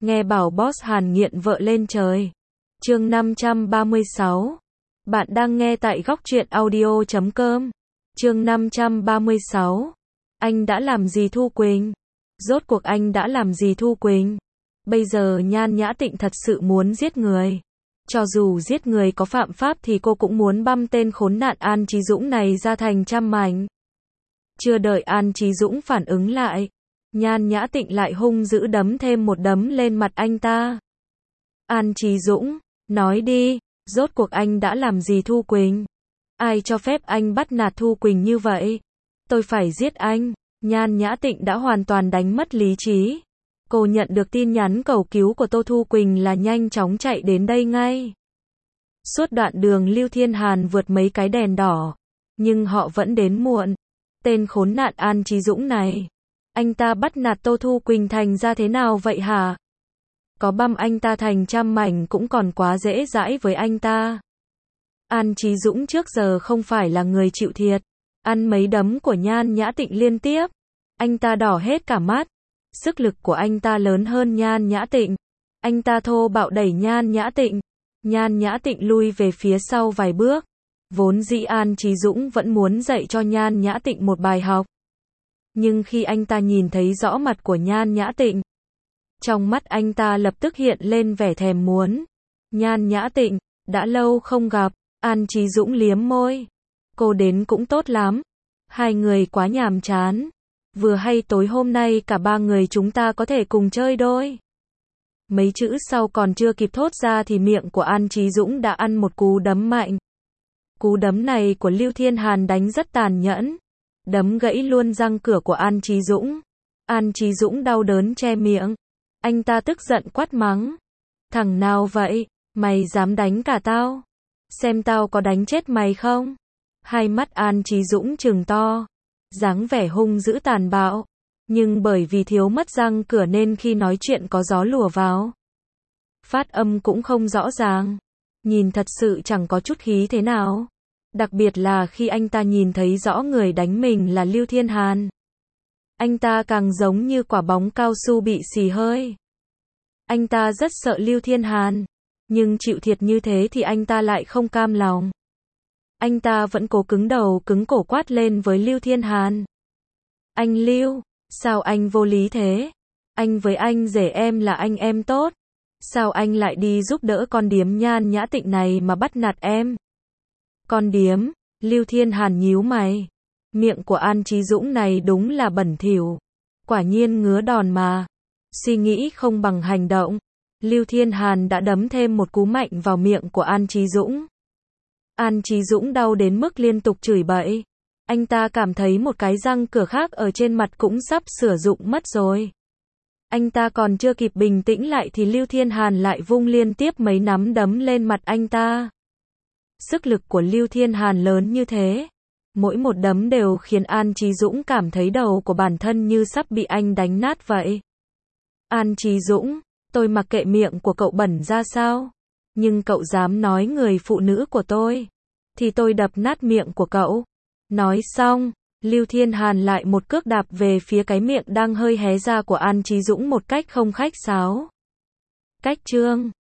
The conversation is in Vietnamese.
Nghe bảo boss Hàn nghiện vợ lên trời. Chương 536. Bạn đang nghe tại góc truyện audio.com. Chương 536. Anh đã làm gì Thu Quỳnh? Rốt cuộc anh đã làm gì Thu Quỳnh? Bây giờ Nhan Nhã Tịnh thật sự muốn giết người. Cho dù giết người có phạm pháp thì cô cũng muốn băm tên khốn nạn An Chí Dũng này ra thành trăm mảnh. Chưa đợi An Chí Dũng phản ứng lại, Nhan Nhã Tịnh lại hung dữ đấm thêm một đấm lên mặt anh ta. An Chí Dũng, nói đi, rốt cuộc anh đã làm gì Thu Quỳnh? Ai cho phép anh bắt nạt Thu Quỳnh như vậy? Tôi phải giết anh. Nhan Nhã Tịnh đã hoàn toàn đánh mất lý trí. Cô nhận được tin nhắn cầu cứu của Tô Thu Quỳnh là nhanh chóng chạy đến đây ngay. Suốt đoạn đường Lưu Thiên Hàn vượt mấy cái đèn đỏ, nhưng họ vẫn đến muộn. Tên khốn nạn An Chí Dũng này, anh ta bắt nạt Tô Thu Quỳnh thành ra thế nào vậy hả? Có băm anh ta thành trăm mảnh cũng còn quá dễ dãi với anh ta. An Chí Dũng trước giờ không phải là người chịu thiệt. Ăn mấy đấm của Nhan Nhã Tịnh liên tiếp, anh ta đỏ hết cả mắt. Sức lực của anh ta lớn hơn Nhan Nhã Tịnh. Anh ta thô bạo đẩy Nhan Nhã Tịnh. Nhan Nhã Tịnh lui về phía sau vài bước. Vốn dĩ An Chí Dũng vẫn muốn dạy cho Nhan Nhã Tịnh một bài học. Nhưng khi anh ta nhìn thấy rõ mặt của Nhan Nhã Tịnh, trong mắt anh ta lập tức hiện lên vẻ thèm muốn. Nhan Nhã Tịnh, đã lâu không gặp. An Chí Dũng liếm môi. Cô đến cũng tốt lắm. Hai người quá nhàm chán. Vừa hay tối hôm nay cả ba người chúng ta có thể cùng chơi đôi. Mấy chữ sau còn chưa kịp thốt ra thì miệng của An Chí Dũng đã ăn một cú đấm mạnh. Cú đấm này của Lưu Thiên Hàn đánh rất tàn nhẫn. Đấm gãy luôn răng cửa của An Chí Dũng. An Chí Dũng đau đớn che miệng. Anh ta tức giận quát mắng. Thằng nào vậy? Mày dám đánh cả tao? Xem tao có đánh chết mày không? Hai mắt An Chí Dũng trừng to, dáng vẻ hung dữ tàn bạo. Nhưng bởi vì thiếu mất răng cửa nên khi nói chuyện có gió lùa vào, phát âm cũng không rõ ràng. Nhìn thật sự chẳng có chút khí thế nào. Đặc biệt là khi anh ta nhìn thấy rõ người đánh mình là Lưu Thiên Hàn. Anh ta càng giống như quả bóng cao su bị xì hơi. Anh ta rất sợ Lưu Thiên Hàn. Nhưng chịu thiệt như thế thì anh ta lại không cam lòng. Anh ta vẫn cố cứng đầu cứng cổ quát lên với Lưu Thiên Hàn. Anh Lưu, sao anh vô lý thế? Anh với anh rể em là anh em tốt. Sao anh lại đi giúp đỡ con điếm Nhan Nhã Tịnh này mà bắt nạt em? Con điếm? Lưu Thiên Hàn nhíu mày. Miệng của An Chí Dũng này đúng là bẩn thỉu. Quả nhiên ngứa đòn mà. Suy nghĩ không bằng hành động. Lưu Thiên Hàn đã đấm thêm một cú mạnh vào miệng của An Chí Dũng. An Chí Dũng đau đến mức liên tục chửi bậy. Anh ta cảm thấy một cái răng cửa khác ở trên mặt cũng sắp sử dụng mất rồi. Anh ta còn chưa kịp bình tĩnh lại thì Lưu Thiên Hàn lại vung liên tiếp mấy nắm đấm lên mặt anh ta. Sức lực của Lưu Thiên Hàn lớn như thế. Mỗi một đấm đều khiến An Chí Dũng cảm thấy đầu của bản thân như sắp bị anh đánh nát vậy. An Chí Dũng, tôi mặc kệ miệng của cậu bẩn ra sao? Nhưng cậu dám nói người phụ nữ của tôi, thì tôi đập nát miệng của cậu. Nói xong, Lưu Thiên Hàn lại một cước đạp về phía cái miệng đang hơi hé ra của An Chí Dũng một cách không khách sáo. Cách chương